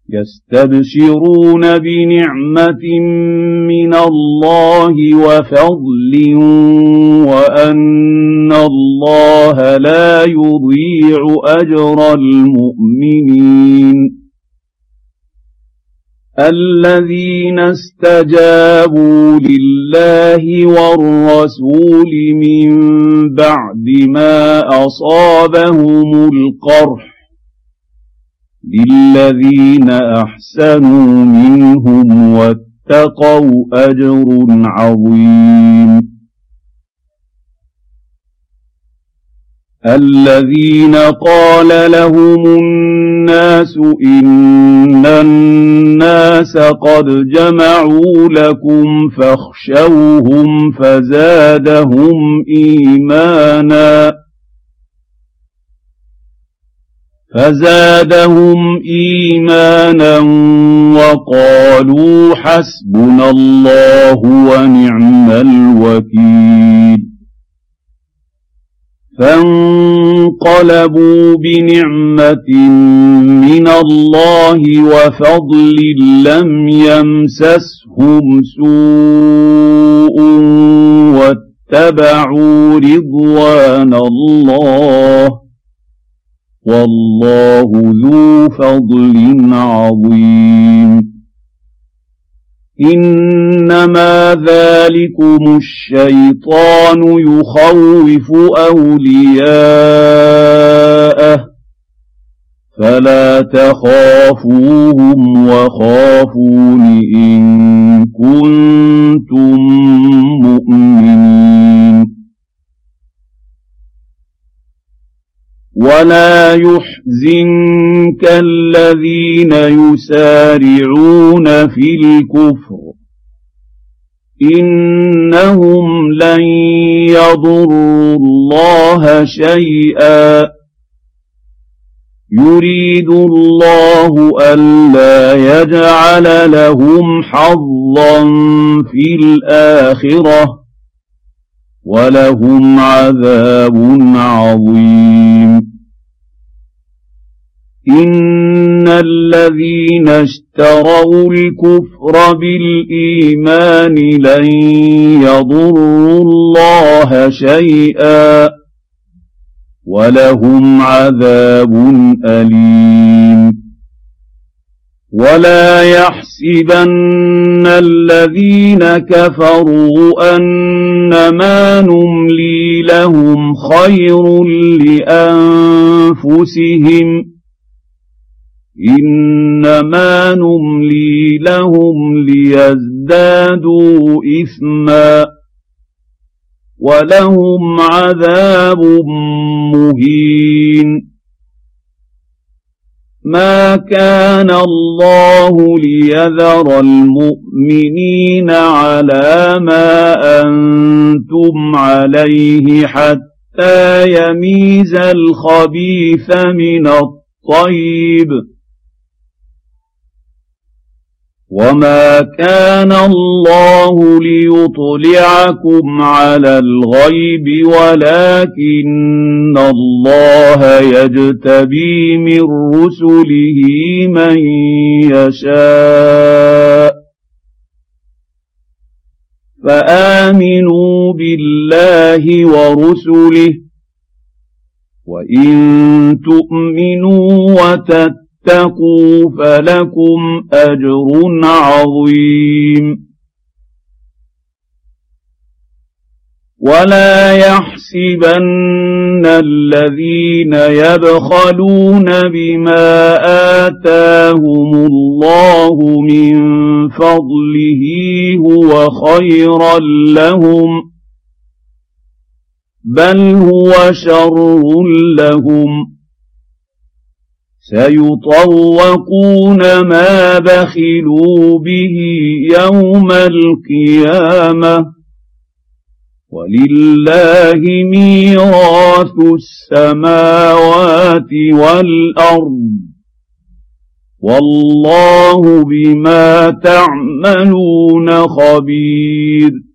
يستبشرون بنعمة من الله وفضل وأن الله لا يضيع أجر المؤمنين الذين استجابوا لله والرسول من بعد ما أصابهم القرح للذين أحسنوا منهم واتقوا أجر عظيم الذين قال لهم الناس إن الناس قد جمعوا لكم فاخشوهم فزادهم إيمانا وقالوا حسبنا الله ونعم الوكيل فانقلبوا بنعمة من الله وفضل لم يمسسهم سوء واتبعوا رضوان الله والله ذو فضل عظيم إنما ذلكم الشيطان يخوف أولياءه فلا تخافوهم وخافون إن كنتم مؤمنين ولا يحزنك الذين يسارعون في الكفر إنهم لن يضروا الله شيئا يريد الله ألا يجعل لهم حظا في الآخرة ولهم عذاب عظيم إن الذين اشتروا الكفر بالإيمان لن يضروا الله شيئا ولهم عذاب أليم ولا يحسبن الذين كفروا أنما نملي لهم خير لأنفسهم إنما نملي لهم ليزدادوا إثما ولهم عذاب مهين ما كان الله ليذر المؤمنين على ما أنتم عليه حتى يميز الخبيث من الطيب وما كان الله ليطلعكم على الغيب ولكن الله يجتبي من رسله من يشاء فآمنوا بالله ورسله وإن تؤمنوا وتتقوا فلكم أجر عظيم ولا يحسبن الذين يبخلون بما آتاهم الله من فضله هو خيرا لهم بل هو شر لهم سيطوقون ما بخلوا به يوم القيامة ولله ميراث السماوات والأرض والله بما تعملون خبير